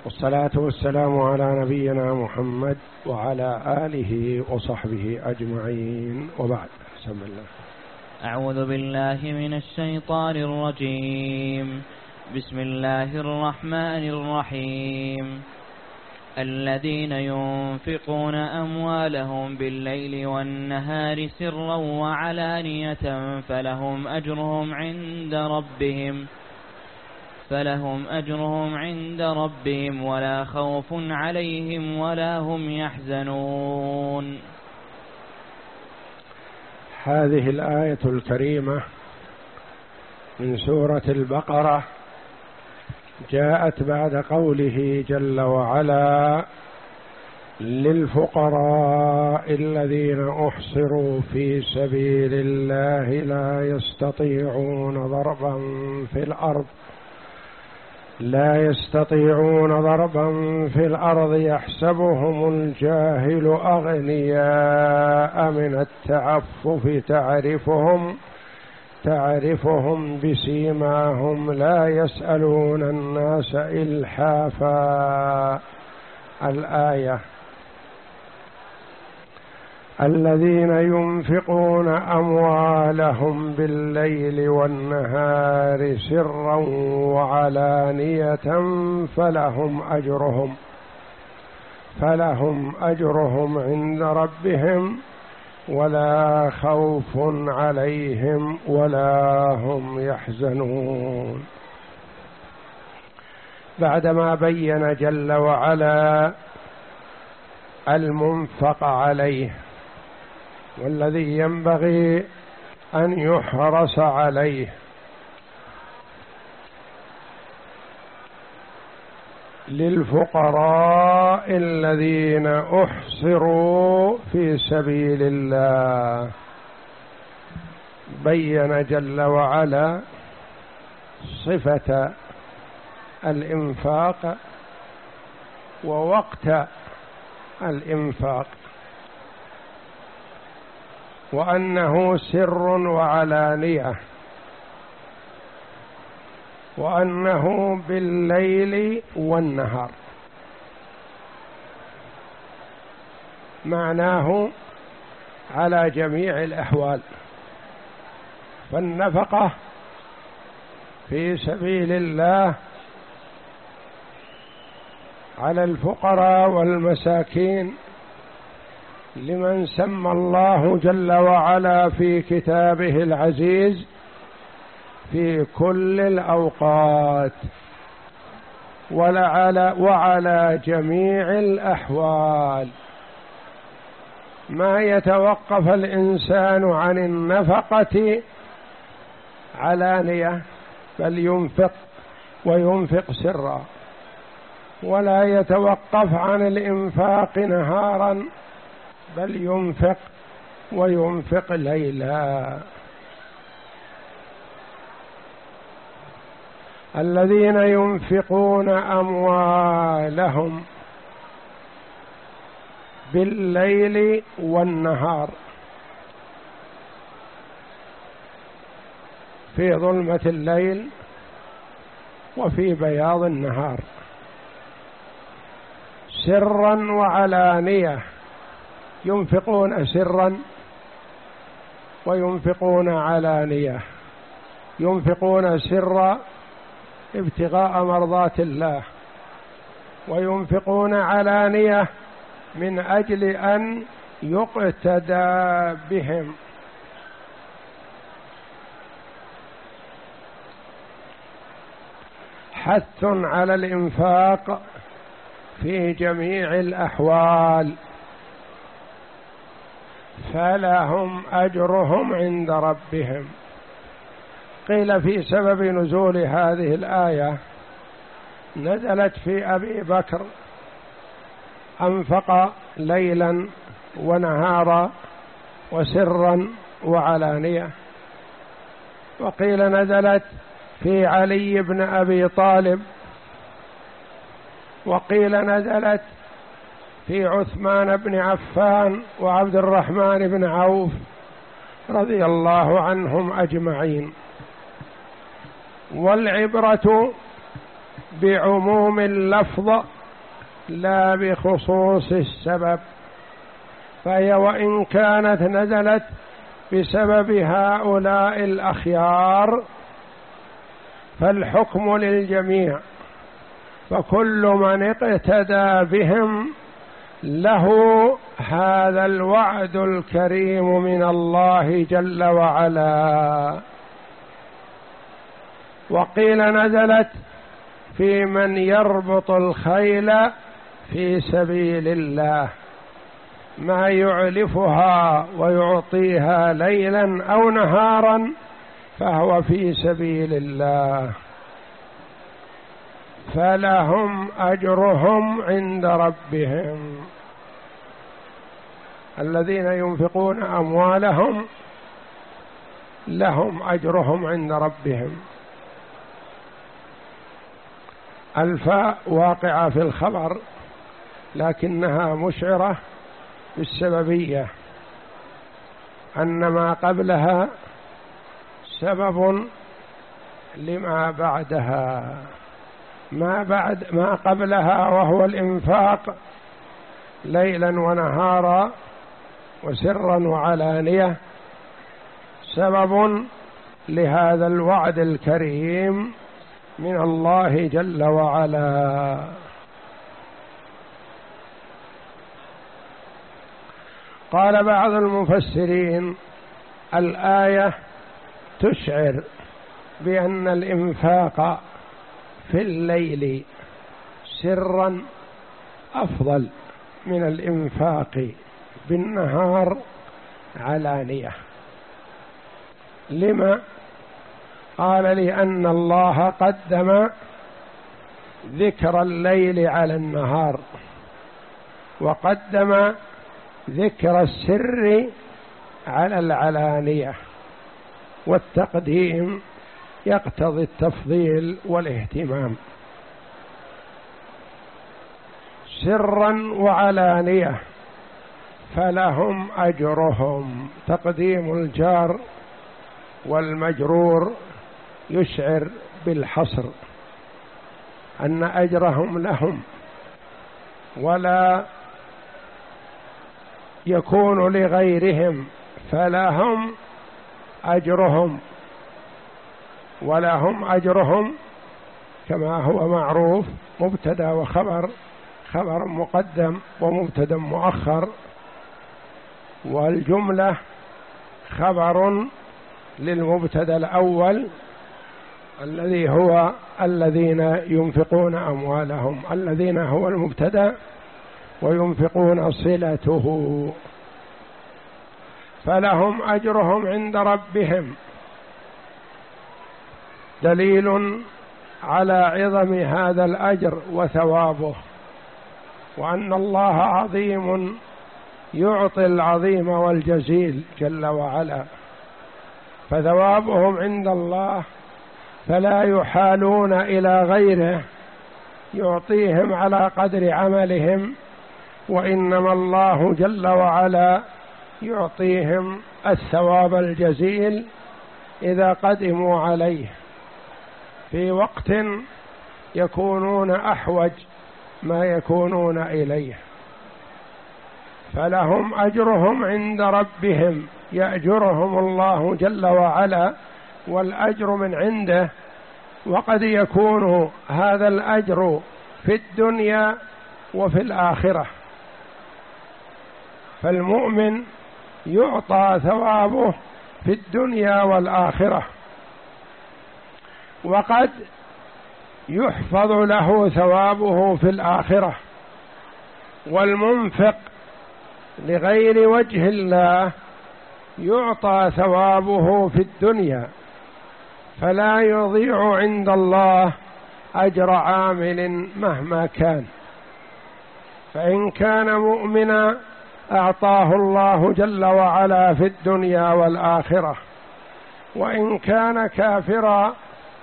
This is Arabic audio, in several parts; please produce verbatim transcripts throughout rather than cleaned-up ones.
والصلاة والسلام على نبينا محمد وعلى آله وصحبه أجمعين، وبعد. بسم الله. أعوذ بالله من الشيطان الرجيم. بسم الله الرحمن الرحيم. الذين ينفقون أموالهم بالليل والنهار سرا وعلانية فلهم أجرهم عند ربهم فلهم أجرهم عند ربهم ولا خوف عليهم ولا هم يحزنون. هذه الآية الكريمة من سورة البقرة جاءت بعد قوله جل وعلا: للفقراء الذين أحصروا في سبيل الله لا يستطيعون ضربا في الأرض لا يستطيعون ضربا في الأرض يحسبهم الجاهل أغنياء من التعفف تعرفهم تعرفهم بسيماهم لا يسألون الناس إلحافا. الآية: الذين ينفقون أموالهم بالليل والنهار سرا وعلانية فلهم أجرهم فلهم أجرهم عند ربهم ولا خوف عليهم ولا هم يحزنون. بعدما بين جل وعلا المنفق عليه والذي ينبغي أن يحرص عليه، للفقراء الذين أحصروا في سبيل الله، بين جل وعلا صفة الإنفاق ووقت الإنفاق، وأنه سر وعلانية، وأنه بالليل والنهار. معناه على جميع الأحوال، فالنفقة في سبيل الله على الفقراء والمساكين لمن سمى الله جل وعلا في كتابه العزيز في كل الأوقات وعلى, وعلى جميع الأحوال. ما يتوقف الإنسان عن النفقة علانية، بل ينفق وينفق سرا، ولا يتوقف عن الإنفاق نهارا، بل ينفق وينفق ليلا. الذين ينفقون أموالهم بالليل والنهار، في ظلمة الليل وفي بياض النهار، سرا وعلانية، ينفقون سرا وينفقون علانية. ينفقون سرا ابتغاء مرضات الله، وينفقون علانية من أجل أن يقتدى بهم. حث على الإنفاق في جميع الأحوال، فلهم أجرهم عند ربهم. قيل في سبب نزول هذه الآية نزلت في أبي بكر، أنفق ليلا ونهارا وسرا وعلانية. وقيل نزلت في علي بن أبي طالب، وقيل نزلت في عثمان بن عفان وعبد الرحمن بن عوف رضي الله عنهم أجمعين. والعبرة بعموم اللفظ لا بخصوص السبب، فهي وإن كانت نزلت بسبب هؤلاء الأخيار فالحكم للجميع، فكل من اقتدى بهم له هذا الوعد الكريم من الله جل وعلا. وقيل نزلت في من يربط الخيل في سبيل الله، ما يعلفها ويعطيها ليلا أو نهارا فهو في سبيل الله، فلهم أجرهم عند ربهم. الذين ينفقون أموالهم لهم أجرهم عند ربهم. الفاء واقعة في الخبر لكنها مشعرة بالسببية، أن ما قبلها سبب لما بعدها. ما بعد ما قبلها وهو الإنفاق ليلا ونهارا وسرا وعلانية سبب لهذا الوعد الكريم من الله جل وعلا. قال بعض المفسرين الآية تشعر بأن الإنفاق في الليل سرا أفضل من الإنفاق بالنهار علانية. لما؟ قال لأن الله قدم ذكر الليل على النهار، وقدم ذكر السر على العلانية، والتقديم يقتضي التفضيل والاهتمام. سرا وعلانية فلهم أجرهم. تقديم الجار والمجرور يشعر بالحصر، أن أجرهم لهم ولا يكون لغيرهم، فلهم أجرهم ولهم أجرهم كما هو معروف مبتدأ وخبر، خبر مقدم ومبتدأ مؤخر، والجملة خبر للمبتدأ الأول الذي هو الذين ينفقون أموالهم، الذين هو المبتدأ وينفقون صلته، فلهم أجرهم عند ربهم. دليل على عظم هذا الأجر وثوابه، وأن الله عظيم يعطي العظيم والجزيل جل وعلا، فثوابهم عند الله فلا يحالون إلى غيره يعطيهم على قدر عملهم، وإنما الله جل وعلا يعطيهم الثواب الجزيل إذا قدموا عليه في وقت يكونون أحوج ما يكونون إليه. فلهم أجرهم عند ربهم، يأجرهم الله جل وعلا، والأجر من عنده، وقد يكون هذا الأجر في الدنيا وفي الآخرة. فالمؤمن يعطى ثوابه في الدنيا والآخرة، وقد يحفظ له ثوابه في الآخرة. والمنفق لغير وجه الله يعطى ثوابه في الدنيا، فلا يضيع عند الله أجر عامل مهما كان. فإن كان مؤمنا أعطاه الله جل وعلا في الدنيا والآخرة، وإن كان كافرا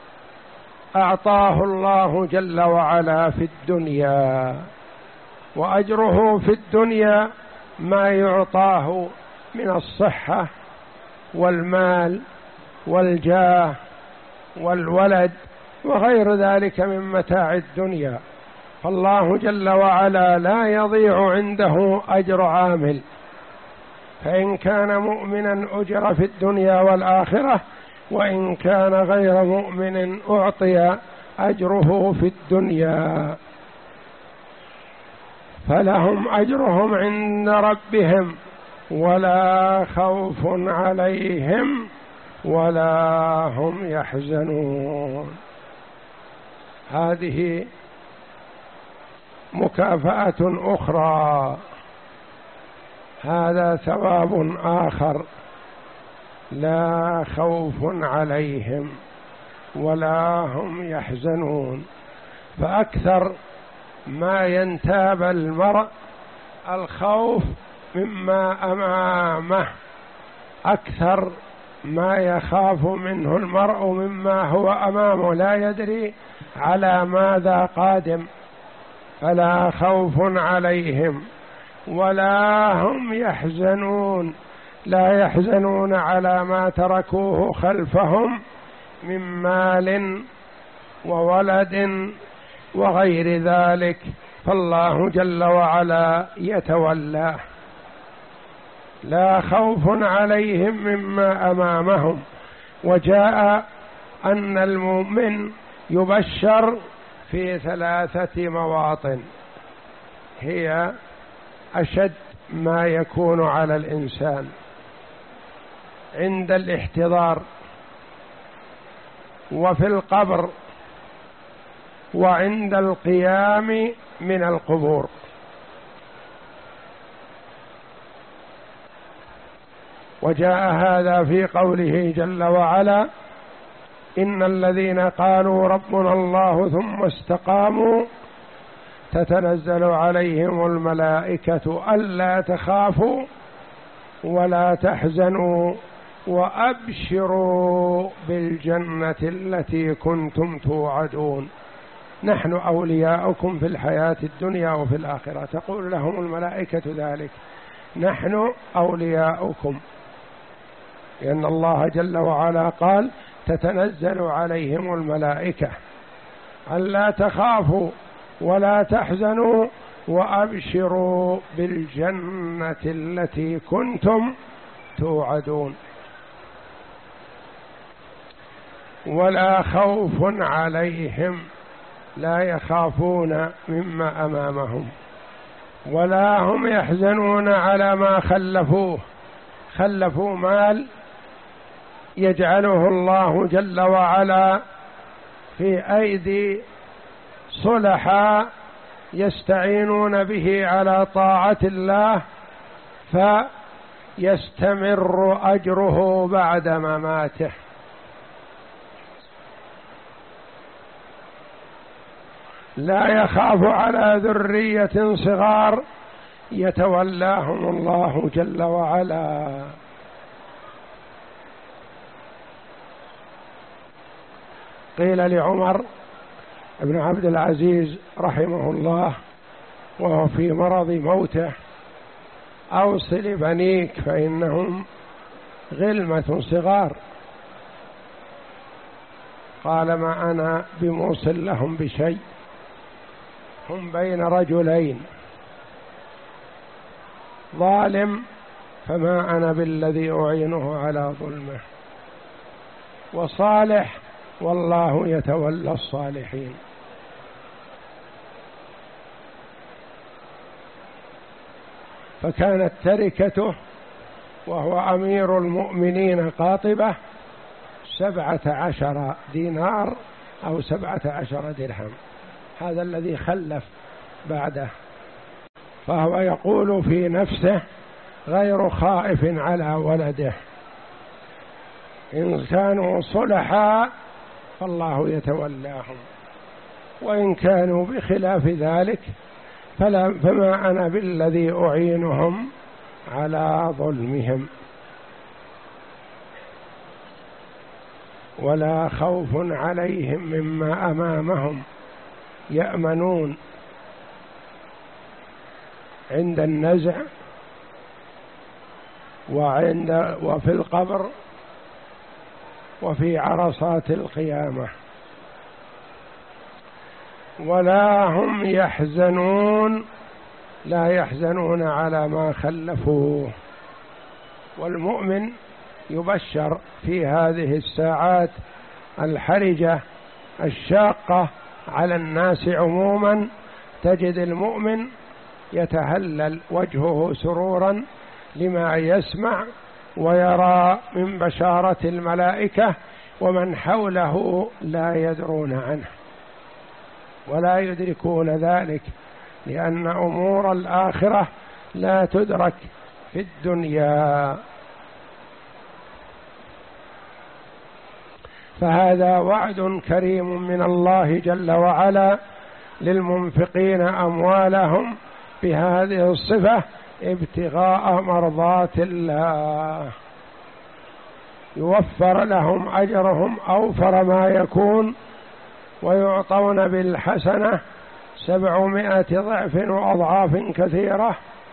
أعطاه الله جل وعلا في الدنيا، وأجره في الدنيا ما يعطاه من الصحة والمال والجاه والولد وغير ذلك من متاع الدنيا. فالله جل وعلا لا يضيع عنده أجر عامل، فإن كان مؤمنا أجر في الدنيا والآخرة، وإن كان غير مؤمن أعطي أجره في الدنيا. فلهم أجرهم عند ربهم ولا خوف عليهم ولا هم يحزنون. هذه مكافأة أخرى، هذا ثواب آخر، لا خوف عليهم ولا هم يحزنون. فأكثر ما ينتاب المرء الخوف مما أمامه، أكثر ما يخاف منه المرء مما هو أمامه، لا يدري على ماذا قادم. فلا خوف عليهم ولا هم يحزنون، لا يحزنون على ما تركوه خلفهم من مال وولد وغير ذلك، فالله جل وعلا يتولاه. لا خوف عليهم مما أمامهم. وجاء أن المؤمن يبشر في ثلاثة مواطن هي أشد ما يكون على الإنسان: عند الاحتضار، وفي القبر، وعند القيام من القبور. وجاء هذا في قوله جل وعلا: إن الذين قالوا ربنا الله ثم استقاموا تتنزل عليهم الملائكة ألا تخافوا ولا تحزنوا وأبشروا بالجنة التي كنتم توعدون، نحن أولياؤكم في الحياة الدنيا وفي الآخرة. تقول لهم الملائكة ذلك: نحن أولياؤكم، لأن الله جل وعلا قال: تتنزل عليهم الملائكة ألا تخافوا ولا تحزنوا وأبشروا بالجنة التي كنتم توعدون. ولا خوف عليهم، لا يخافون مما أمامهم، ولا هم يحزنون على ما خلفوه. خلفوا مال يجعله الله جل وعلا في أيدي صلحاء يستعينون به على طاعة الله، فيستمر أجره بعد مماته. لا يخاف على ذرية صغار يتولاهم الله جل وعلا. قيل لعمر بن عبد العزيز رحمه الله وهو في مرض موته: أوصل بنيك فإنهم غلمة صغار. قال: ما أنا بموصل لهم بشيء، هم بين رجلين، ظالم فما أنا بالذي أعينه على ظلمه، وصالح والله يتولى الصالحين. فكانت تركته وهو أمير المؤمنين قاطبة سبعة عشر دينار أو سبعة عشر درهم، هذا الذي خلف بعده. فهو يقول في نفسه غير خائف على ولده، إن كانوا صلحاء فالله يتولاهم، وإن كانوا بخلاف ذلك فلا فما أنا بالذي أعينهم على ظلمهم. ولا خوف عليهم مما أمامهم، يأمنون عند النزع وعند وفي القبر وفي عرصات القيامة. ولا هم يحزنون، لا يحزنون على ما خلفوه. والمؤمن يبشر في هذه الساعات الحرجة الشاقة على الناس عموما، تجد المؤمن يتهلل وجهه سرورا لما يسمع ويرى من بشارة الملائكة، ومن حوله لا يدرون عنه ولا يدركون ذلك، لأن أمور الآخرة لا تدرك في الدنيا. فهذا وعد كريم من الله جل وعلا للمنفقين أموالهم بهذه الصفة ابتغاء مرضات الله، يوفر لهم أجرهم أوفر ما يكون، ويعطون بالحسنة سبعمائة ضعف وأضعاف كثيرة،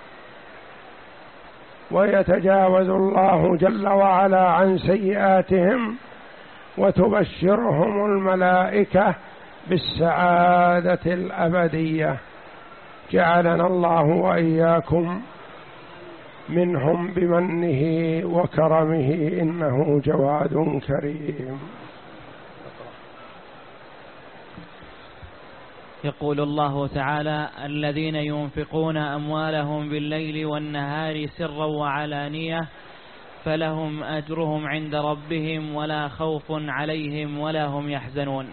ويتجاوز الله جل وعلا عن سيئاتهم، وتبشرهم الملائكة بالسعادة الأبدية. جعلنا الله وإياكم منهم بمنه وكرمه، إنه جواد كريم. يقول الله تعالى: الذين ينفقون أموالهم بالليل والنهار سرا وعلانية فلهم أجرهم عند ربهم ولا خوف عليهم ولا هم يحزنون.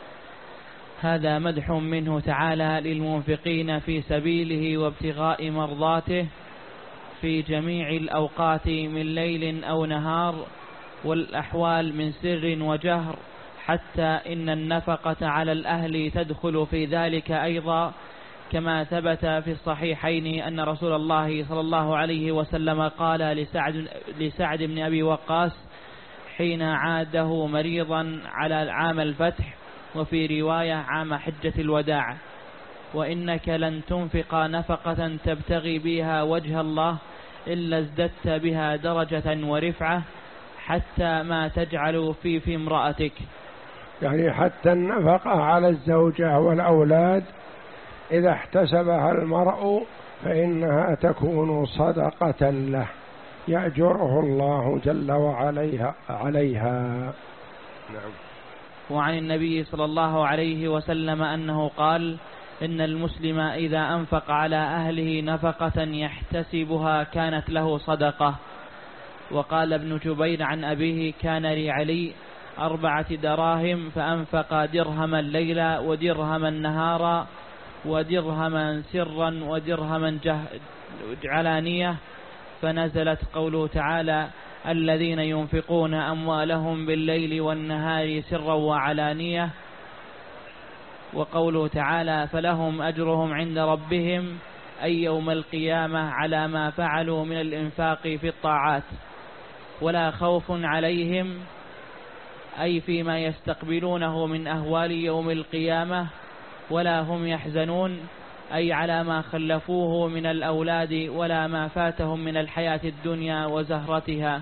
هذا مدح منه تعالى للمنفقين في سبيله وابتغاء مرضاته في جميع الأوقات من ليل أو نهار، والأحوال من سر وجهر، حتى إن النفقة على الأهل تدخل في ذلك أيضا، كما ثبت في الصحيحين أن رسول الله صلى الله عليه وسلم قال لسعد, لسعد بن أبي وقاص حين عاده مريضا على عام الفتح، وفي رواية عام حجة الوداع: وإنك لن تنفق نفقة تبتغي بها وجه الله إلا ازددت بها درجة ورفعة حتى ما تجعل في في امرأتك. يعني حتى النفقة على الزوجة والأولاد إذا احتسبها المرء فإنها تكون صدقة له، يأجره الله جل وعلا عليها. نعم. وعن النبي صلى الله عليه وسلم أنه قال: إن المسلم إذا أنفق على أهله نفقة يحتسبها كانت له صدقة. وقال ابن جبير عن أبيه: كان لعلي أربعة دراهم فأنفق درهما ليلا ودرهما نهارا ودرهما سرا ودرهما علانية، فنزلت قوله تعالى: الذين ينفقون أموالهم بالليل والنهار سرا وعلانية. وقوله تعالى: فلهم أجرهم عند ربهم، أي يوم القيامة، على ما فعلوا من الإنفاق في الطاعات، ولا خوف عليهم، أي فيما يستقبلونه من أهوال يوم القيامة، ولا هم يحزنون، أي على ما خلفوه من الأولاد ولا ما فاتهم من الحياة الدنيا وزهرتها.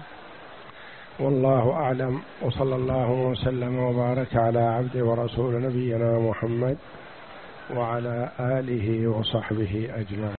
والله أعلم، وصلى الله وسلم وبارك على عبده ورسول نبينا محمد وعلى آله وصحبه أجمعين.